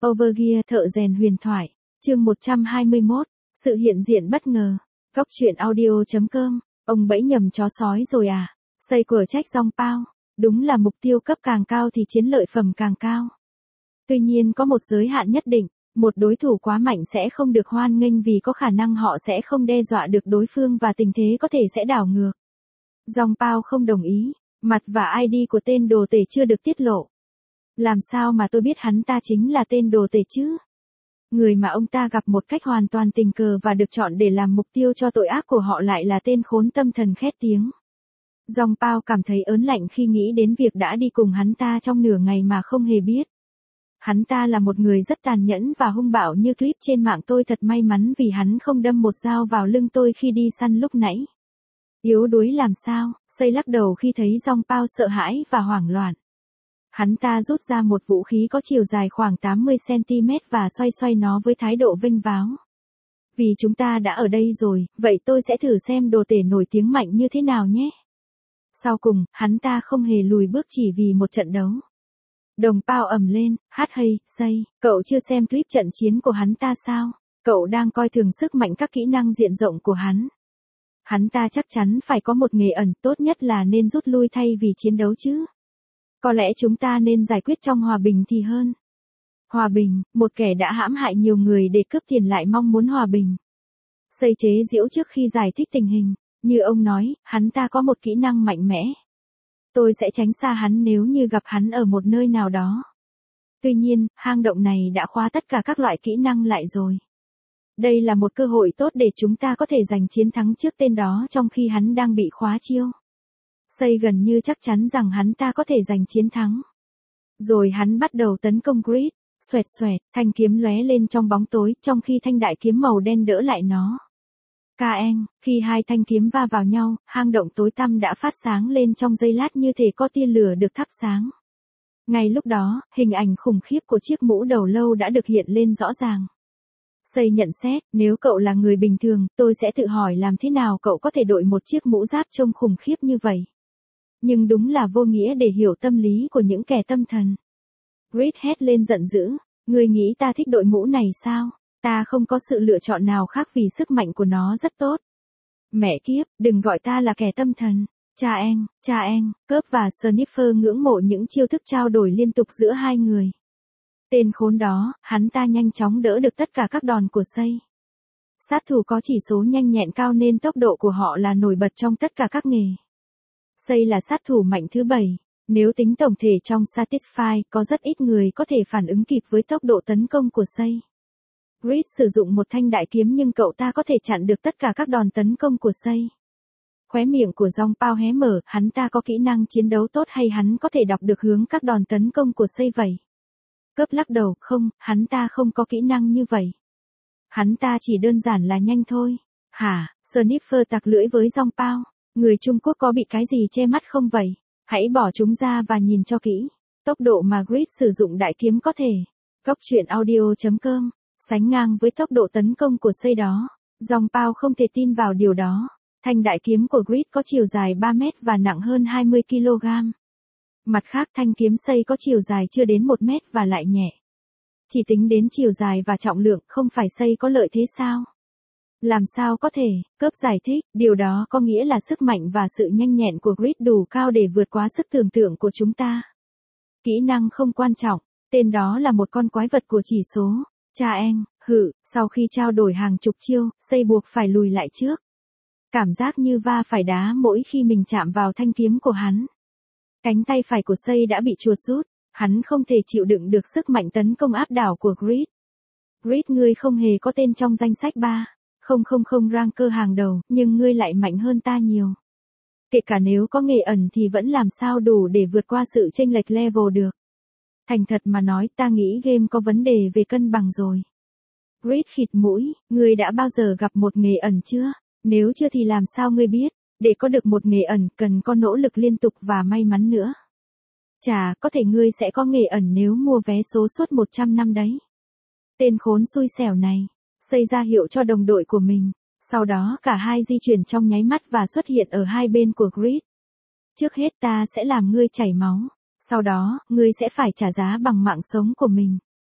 Overgear thợ rèn huyền thoại, chương 121, sự hiện diện bất ngờ. Góc truyện audio.com, ông bẫy nhầm chó sói rồi à? Xây cửa trách Dong Pao, đúng là mục tiêu cấp càng cao thì chiến lợi phẩm càng cao. Tuy nhiên có một giới hạn nhất định, một đối thủ quá mạnh sẽ không được hoan nghênh vì có khả năng họ sẽ không đe dọa được đối phương và tình thế có thể sẽ đảo ngược. Dong Pao không đồng ý, mặt và ID của tên đồ tể chưa được tiết lộ. Làm sao mà tôi biết hắn ta chính là tên đồ tể chứ? Người mà ông ta gặp một cách hoàn toàn tình cờ và được chọn để làm mục tiêu cho tội ác của họ lại là tên khốn tâm thần khét tiếng. Dong Pao cảm thấy ớn lạnh khi nghĩ đến việc đã đi cùng hắn ta trong nửa ngày mà không hề biết. Hắn ta là một người rất tàn nhẫn và hung bạo như clip trên mạng. Tôi thật may mắn vì hắn không đâm một dao vào lưng tôi khi đi săn lúc nãy. Yếu đuối làm sao? Xây lắc đầu khi thấy Dong Pao sợ hãi và hoảng loạn. Hắn ta rút ra một vũ khí có chiều dài khoảng 80cm và xoay xoay nó với thái độ vênh váo. Vì chúng ta đã ở đây rồi, vậy tôi sẽ thử xem đồ tể nổi tiếng mạnh như thế nào nhé. Sau cùng, hắn ta không hề lùi bước chỉ vì một trận đấu. Đồng Pao ầm lên, hát hay, Xây, cậu chưa xem clip trận chiến của hắn ta sao? Cậu đang coi thường sức mạnh các kỹ năng diện rộng của hắn. Hắn ta chắc chắn phải có một nghề ẩn, tốt nhất là nên rút lui thay vì chiến đấu chứ. Có lẽ chúng ta nên giải quyết trong hòa bình thì hơn. Hòa bình, một kẻ đã hãm hại nhiều người để cướp tiền lại mong muốn hòa bình. Xây chế giễu trước khi giải thích tình hình, như ông nói, hắn ta có một kỹ năng mạnh mẽ. Tôi sẽ tránh xa hắn nếu như gặp hắn ở một nơi nào đó. Tuy nhiên, hang động này đã khóa tất cả các loại kỹ năng lại rồi. Đây là một cơ hội tốt để chúng ta có thể giành chiến thắng trước tên đó trong khi hắn đang bị khóa chiêu. Xây gần như chắc chắn rằng hắn ta có thể giành chiến thắng. Rồi hắn bắt đầu tấn công Grid, xoẹt xoẹt, thanh kiếm lóe lên trong bóng tối trong khi thanh đại kiếm màu đen đỡ lại nó. Kaeng, khi hai thanh kiếm va vào nhau, hang động tối tăm đã phát sáng lên trong giây lát như thể có tia lửa được thắp sáng. Ngay lúc đó, hình ảnh khủng khiếp của chiếc mũ đầu lâu đã được hiện lên rõ ràng. Xây nhận xét, nếu cậu là người bình thường, tôi sẽ tự hỏi làm thế nào cậu có thể đội một chiếc mũ giáp trông khủng khiếp như vậy. Nhưng đúng là vô nghĩa để hiểu tâm lý của những kẻ tâm thần. Grid hét lên giận dữ, ngươi nghĩ ta thích đội mũ này sao? Ta không có sự lựa chọn nào khác vì sức mạnh của nó rất tốt. Mẹ kiếp, đừng gọi ta là kẻ tâm thần. Cha Eng, Cớp và Sniffer ngưỡng mộ những chiêu thức trao đổi liên tục giữa hai người. Tên khốn đó, hắn ta nhanh chóng đỡ được tất cả các đòn của Xây. Sát thủ có chỉ số nhanh nhẹn cao nên tốc độ của họ là nổi bật trong tất cả các nghề. Xây là sát thủ mạnh thứ 7. Nếu tính tổng thể trong Satisfy, có rất ít người có thể phản ứng kịp với tốc độ tấn công của Xây. Grid sử dụng một thanh đại kiếm nhưng cậu ta có thể chặn được tất cả các đòn tấn công của Xây. Khóe miệng của Dong Pao hé mở, hắn ta có kỹ năng chiến đấu tốt hay hắn có thể đọc được hướng các đòn tấn công của Xây vậy? Cớp lắc đầu, không, hắn ta không có kỹ năng như vậy. Hắn ta chỉ đơn giản là nhanh thôi. Hả? Sniffer tặc lưỡi với Dong Pao. Người Trung Quốc có bị cái gì che mắt không vậy? Hãy bỏ chúng ra và nhìn cho kỹ. Tốc độ mà Grid sử dụng đại kiếm có thể. Góc truyện audio.com, sánh ngang với tốc độ tấn công của Xây đó. Dong Pao không thể tin vào điều đó. Thanh đại kiếm của Grid có chiều dài 3 mét và nặng hơn 20 kg. Mặt khác thanh kiếm Xây có chiều dài chưa đến 1 mét và lại nhẹ. Chỉ tính đến chiều dài và trọng lượng, không phải Xây có lợi thế sao? Làm sao có thể? Cớp giải thích, điều đó có nghĩa là sức mạnh và sự nhanh nhẹn của Grid đủ cao để vượt quá sức tưởng tượng của chúng ta. Kỹ năng không quan trọng, tên đó là một con quái vật của chỉ số. Cha Eng, sau khi trao đổi hàng chục chiêu, Xây buộc phải lùi lại trước. Cảm giác như va phải đá mỗi khi mình chạm vào thanh kiếm của hắn. Cánh tay phải của Xây đã bị chuột rút, hắn không thể chịu đựng được sức mạnh tấn công áp đảo của Grid. Grid, ngươi không hề có tên trong danh sách 3.000 ranker hàng đầu, nhưng ngươi lại mạnh hơn ta nhiều. Kể cả nếu có nghề ẩn thì vẫn làm sao đủ để vượt qua sự chênh lệch level được. Thành thật mà nói, ta nghĩ game có vấn đề về cân bằng rồi. Grid khịt mũi, ngươi đã bao giờ gặp một nghề ẩn chưa? Nếu chưa thì làm sao ngươi biết? Để có được một nghề ẩn, cần có nỗ lực liên tục và may mắn nữa. Chà, có thể ngươi sẽ có nghề ẩn nếu mua vé số suốt 100 năm đấy. Tên khốn xui xẻo này. Xây ra hiệu cho đồng đội của mình. Sau đó cả hai di chuyển trong nháy mắt và xuất hiện ở hai bên của Grid. Trước hết ta sẽ làm ngươi chảy máu. Sau đó, ngươi sẽ phải trả giá bằng mạng sống của mình.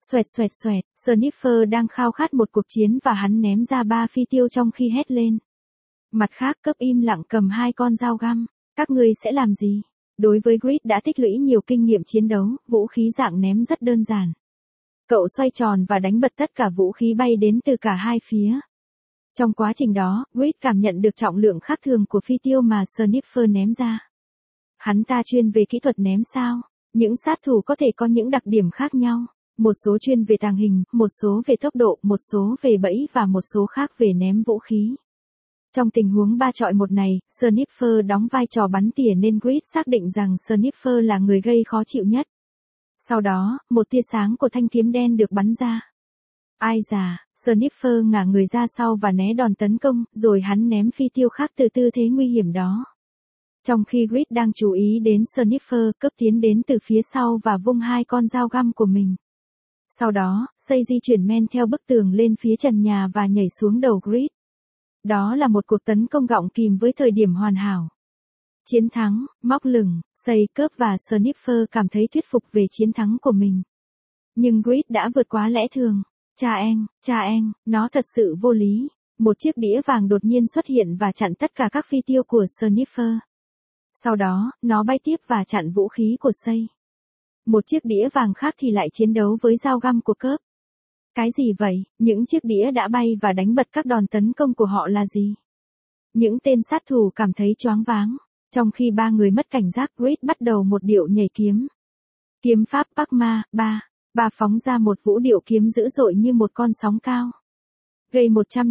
Xoẹt xoẹt xoẹt, Sniffer đang khao khát một cuộc chiến và hắn ném ra 3 phi tiêu trong khi hét lên. Mặt khác cấp im lặng cầm 2 con dao găm. Các ngươi sẽ làm gì? Đối với Grid đã tích lũy nhiều kinh nghiệm chiến đấu, vũ khí dạng ném rất đơn giản. Cậu xoay tròn và đánh bật tất cả vũ khí bay đến từ cả hai phía. Trong quá trình đó, Grid cảm nhận được trọng lượng khác thường của phi tiêu mà Sniffer ném ra. Hắn ta chuyên về kỹ thuật ném sao? Những sát thủ có thể có những đặc điểm khác nhau. Một số chuyên về tàng hình, một số về tốc độ, một số về bẫy và một số khác về ném vũ khí. Trong tình huống 3 chọi 1 này, Sniffer đóng vai trò bắn tỉa nên Grid xác định rằng Sniffer là người gây khó chịu nhất. Sau đó, một tia sáng của thanh kiếm đen được bắn ra. Ai dà, Sniffer ngả người ra sau và né đòn tấn công, rồi hắn ném phi tiêu khác từ tư thế nguy hiểm đó. Trong khi Grid đang chú ý đến Sniffer, cấp tiến đến từ phía sau và vung 2 con dao găm của mình. Sau đó, Say di chuyển men theo bức tường lên phía trần nhà và nhảy xuống đầu Grid. Đó là một cuộc tấn công gọng kìm với thời điểm hoàn hảo. Chiến thắng, móc lửng, Say, Cớp và Sniffer cảm thấy thuyết phục về chiến thắng của mình. Nhưng Grid đã vượt quá lẽ thường. Cha anh, nó thật sự vô lý. Một chiếc đĩa vàng đột nhiên xuất hiện và chặn tất cả các phi tiêu của Sniffer. Sau đó, nó bay tiếp và chặn vũ khí của Say. Một chiếc đĩa vàng khác thì lại chiến đấu với dao găm của Cớp. Cái gì vậy? Những chiếc đĩa đã bay và đánh bật các đòn tấn công của họ là gì? Những tên sát thủ cảm thấy choáng váng. Trong khi 3 người mất cảnh giác, Grid bắt đầu một điệu nhảy kiếm. Kiếm pháp Pakma, 3 phóng ra một vũ điệu kiếm dữ dội như một con sóng cao. Gây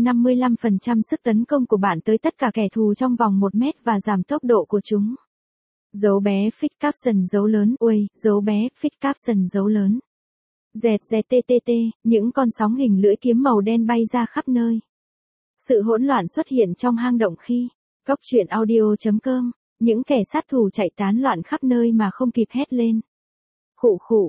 155% sức tấn công của bạn tới tất cả kẻ thù trong vòng 1 mét và giảm tốc độ của chúng. Dấu bé Fix Caption dấu lớn, dấu bé Fix Caption dấu lớn. ZZTTT, những con sóng hình lưỡi kiếm màu đen bay ra khắp nơi. Sự hỗn loạn xuất hiện trong hang động khi Góc truyện audio.com, những kẻ sát thủ chạy tán loạn khắp nơi mà không kịp hét lên. Khụ,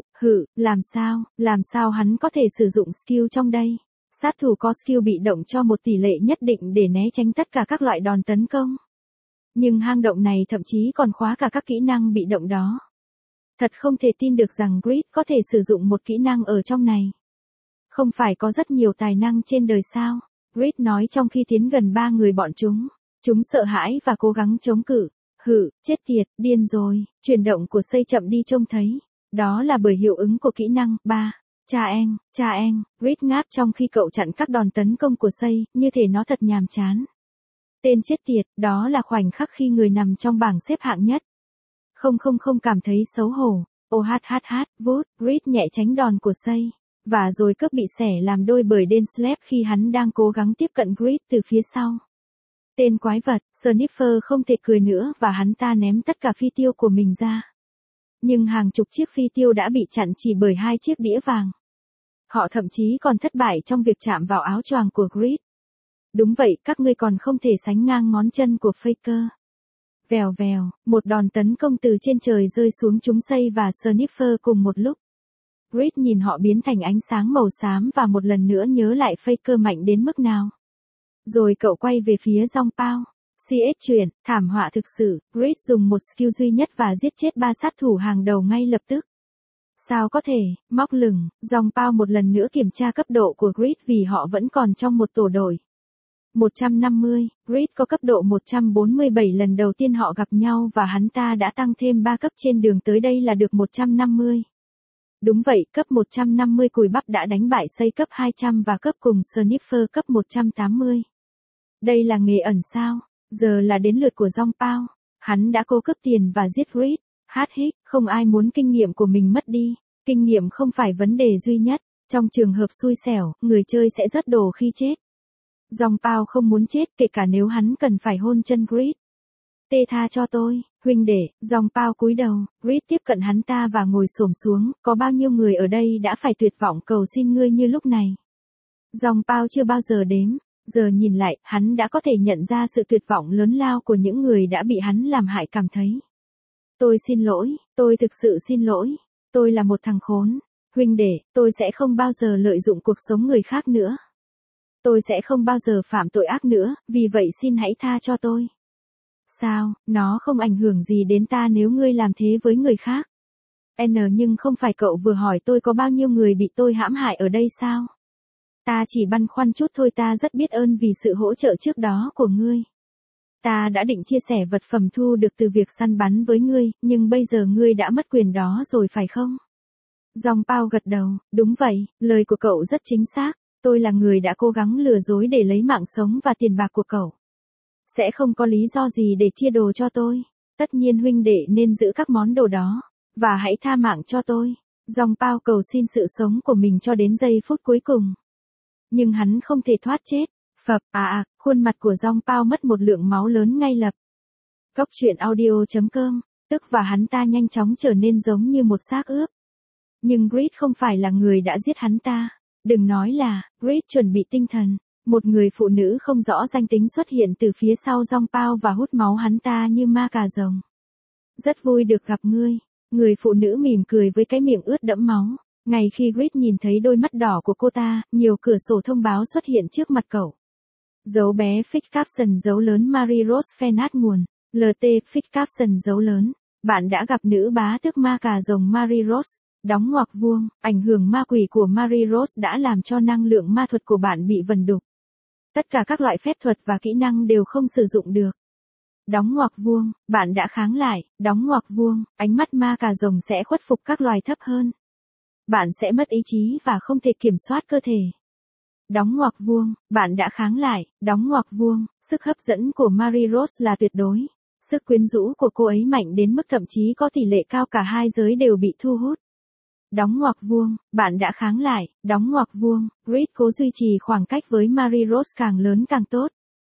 làm sao hắn có thể sử dụng skill trong đây? Sát thủ có skill bị động cho một tỷ lệ nhất định để né tránh tất cả các loại đòn tấn công. Nhưng hang động này thậm chí còn khóa cả các kỹ năng bị động đó. Thật không thể tin được rằng Grid có thể sử dụng một kỹ năng ở trong này. Không phải có rất nhiều tài năng trên đời sao? Grid nói trong khi tiến gần 3 người bọn chúng. Chúng sợ hãi và cố gắng chống cự. Chết tiệt, điên rồi. Chuyển động của Say chậm đi trông thấy. Đó là bởi hiệu ứng của kỹ năng 3. Cha anh, Grid ngáp trong khi cậu chặn các đòn tấn công của Say, như thể nó thật nhàm chán. Tên chết tiệt, đó là khoảnh khắc khi người nằm trong bảng xếp hạng nhất. Không cảm thấy xấu hổ. Grid nhẹ tránh đòn của Say. Và rồi Cớp bị xẻ làm đôi bởi Denslev khi hắn đang cố gắng tiếp cận Grid từ phía sau. Tên quái vật, Sniffer không thể cười nữa và hắn ta ném tất cả phi tiêu của mình ra. Nhưng hàng chục chiếc phi tiêu đã bị chặn chỉ bởi 2 chiếc đĩa vàng. Họ thậm chí còn thất bại trong việc chạm vào áo choàng của Grid. Đúng vậy, các ngươi còn không thể sánh ngang ngón chân của Faker. Vèo, một đòn tấn công từ trên trời rơi xuống chúng Say và Sniffer cùng một lúc. Grid nhìn họ biến thành ánh sáng màu xám và một lần nữa nhớ lại Faker mạnh đến mức nào. Rồi cậu quay về phía Dòng Pao. Chuyển, thảm họa thực sự, Grid dùng một skill duy nhất và giết chết 3 sát thủ hàng đầu ngay lập tức. Sao có thể, móc lửng, Dòng Pao một lần nữa kiểm tra cấp độ của Grid vì họ vẫn còn trong một tổ đội. 150, Grid có cấp độ 147 lần đầu tiên họ gặp nhau và hắn ta đã tăng thêm 3 cấp trên đường tới đây là được 150. Đúng vậy, cấp 150 cùi bắp đã đánh bại Say cấp 200 và cấp cùng Sniffer cấp 180. Đây là nghề ẩn sao? Giờ là đến lượt của Dòng Pao. Hắn đã cố cướp tiền và giết Grid. Không ai muốn kinh nghiệm của mình mất đi. Kinh nghiệm không phải vấn đề duy nhất. Trong trường hợp xui xẻo, người chơi sẽ rớt đồ khi chết. Dòng Pao không muốn chết kể cả nếu hắn cần phải hôn chân Grid. Tha cho tôi, huynh đệ, Dòng Pao cúi đầu, Grid tiếp cận hắn ta và ngồi xổm xuống, có bao nhiêu người ở đây đã phải tuyệt vọng cầu xin ngươi như lúc này. Dòng Pao chưa bao giờ đếm, giờ nhìn lại, hắn đã có thể nhận ra sự tuyệt vọng lớn lao của những người đã bị hắn làm hại cảm thấy. Tôi xin lỗi, tôi thực sự xin lỗi, tôi là một thằng khốn, huynh đệ, tôi sẽ không bao giờ lợi dụng cuộc sống người khác nữa. Tôi sẽ không bao giờ phạm tội ác nữa, vì vậy xin hãy tha cho tôi. Sao, nó không ảnh hưởng gì đến ta nếu ngươi làm thế với người khác. Nhưng không phải cậu vừa hỏi tôi có bao nhiêu người bị tôi hãm hại ở đây sao? Ta chỉ băn khoăn chút thôi, ta rất biết ơn vì sự hỗ trợ trước đó của ngươi. Ta đã định chia sẻ vật phẩm thu được từ việc săn bắn với ngươi, nhưng bây giờ ngươi đã mất quyền đó rồi phải không? Dòng Pao gật đầu, đúng vậy, lời của cậu rất chính xác, tôi là người đã cố gắng lừa dối để lấy mạng sống và tiền bạc của cậu. Sẽ không có lý do gì để chia đồ cho tôi. Tất nhiên huynh đệ nên giữ các món đồ đó, và hãy tha mạng cho tôi. Dòng Pao cầu xin sự sống của mình cho đến giây phút cuối cùng. Nhưng hắn không thể thoát chết. Phập, khuôn mặt của Dòng Pao mất một lượng máu lớn ngay lập. Cốc truyện audio.com, tức và hắn ta nhanh chóng trở nên giống như một xác ướp. Nhưng Grid không phải là người đã giết hắn ta. Đừng nói là, Grid chuẩn bị tinh thần. Một người phụ nữ không rõ danh tính xuất hiện từ phía sau Dòng Pao và hút máu hắn ta như ma cà rồng. Rất vui được gặp ngươi. Người phụ nữ mỉm cười với cái miệng ướt đẫm máu. Ngay khi Grid nhìn thấy đôi mắt đỏ của cô ta, nhiều cửa sổ thông báo xuất hiện trước mặt cậu. Dấu bé Fix Caption dấu lớn Marie Rose Fenat nguồn. LT Fix Caption dấu lớn. Bạn đã gặp nữ bá tước ma cà rồng Marie Rose. Đóng ngoặc vuông, ảnh hưởng ma quỷ của Marie Rose đã làm cho năng lượng ma thuật của bạn bị vần đục. Tất cả các loại phép thuật và kỹ năng đều không sử dụng được. Đóng ngoặc vuông, bạn đã kháng lại, đóng ngoặc vuông, ánh mắt ma cà rồng sẽ khuất phục các loài thấp hơn. Bạn sẽ mất ý chí và không thể kiểm soát cơ thể. Đóng ngoặc vuông, bạn đã kháng lại, đóng ngoặc vuông, sức hấp dẫn của Marie Rose là tuyệt đối. Sức quyến rũ của cô ấy mạnh đến mức thậm chí có tỷ lệ cao cả hai giới đều bị thu hút. Đóng ngoặc vuông, bạn đã kháng lại, đóng ngoặc vuông, Grid cố duy trì khoảng cách với Marie Rose càng lớn càng tốt.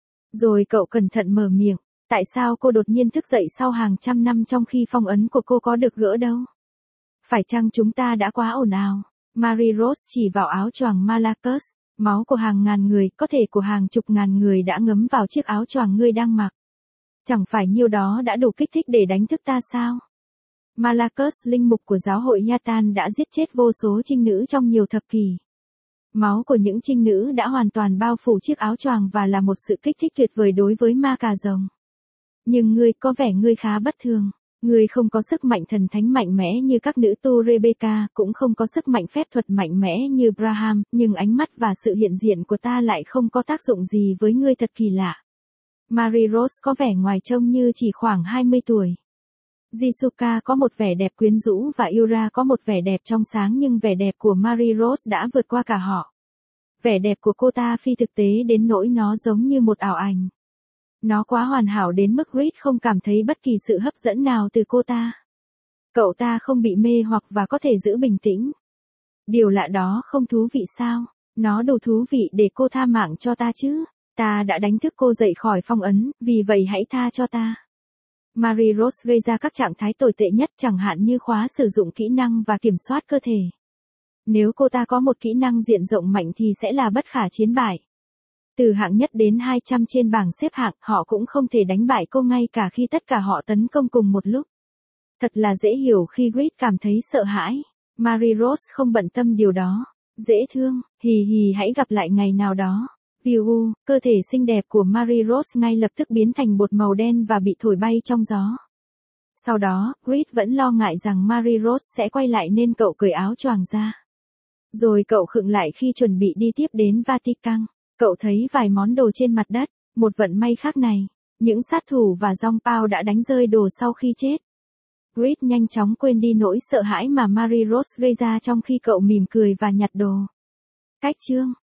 Rồi cậu cẩn thận mở miệng, tại sao cô đột nhiên thức dậy sau hàng trăm năm trong khi phong ấn của cô có được gỡ đâu? Phải chăng chúng ta đã quá ồn ào? Marie Rose chỉ vào áo choàng Malacus, máu của hàng ngàn người, có thể của hàng chục ngàn người đã ngấm vào chiếc áo choàng ngươi đang mặc. Chẳng phải nhiêu đó đã đủ kích thích để đánh thức ta sao? Malacus, linh mục của giáo hội Yatan đã giết chết vô số trinh nữ trong nhiều thập kỷ. Máu của những trinh nữ đã hoàn toàn bao phủ chiếc áo choàng và là một sự kích thích tuyệt vời đối với ma cà rồng. Nhưng ngươi có vẻ ngươi khá bất thường. Ngươi không có sức mạnh thần thánh mạnh mẽ như các nữ tu Rebecca, cũng không có sức mạnh phép thuật mạnh mẽ như Braham, nhưng ánh mắt và sự hiện diện của ta lại không có tác dụng gì với ngươi, thật kỳ lạ. Marie Rose có vẻ ngoài trông như chỉ khoảng 20 tuổi. Jisuka có một vẻ đẹp quyến rũ và Yura có một vẻ đẹp trong sáng, nhưng vẻ đẹp của Marie Rose đã vượt qua cả họ. Vẻ đẹp của cô ta phi thực tế đến nỗi nó giống như một ảo ảnh. Nó quá hoàn hảo đến mức Grid không cảm thấy bất kỳ sự hấp dẫn nào từ cô ta. Cậu ta không bị mê hoặc và có thể giữ bình tĩnh. Điều lạ đó không thú vị sao? Nó đủ thú vị để cô tha mạng cho ta chứ. Ta đã đánh thức cô dậy khỏi phong ấn, vì vậy hãy tha cho ta. Marie Rose gây ra các trạng thái tồi tệ nhất, chẳng hạn như khóa sử dụng kỹ năng và kiểm soát cơ thể. Nếu cô ta có một kỹ năng diện rộng mạnh thì sẽ là bất khả chiến bại. Từ hạng nhất đến 200 trên bảng xếp hạng, họ cũng không thể đánh bại cô ngay cả khi tất cả họ tấn công cùng một lúc. Thật là dễ hiểu khi Grid cảm thấy sợ hãi. Marie Rose không bận tâm điều đó. Dễ thương, hì hì, hãy gặp lại ngày nào đó. Viu, cơ thể xinh đẹp của Marie Rose ngay lập tức biến thành bột màu đen và bị thổi bay trong gió. Sau đó, Grid vẫn lo ngại rằng Marie Rose sẽ quay lại nên cậu cởi áo choàng ra. Rồi cậu khựng lại khi chuẩn bị đi tiếp đến Vatican. Cậu thấy vài món đồ trên mặt đất, một vận may khác này. Những sát thủ và Dòng Pao đã đánh rơi đồ sau khi chết. Grid nhanh chóng quên đi nỗi sợ hãi mà Marie Rose gây ra trong khi cậu mỉm cười và nhặt đồ. Cách chương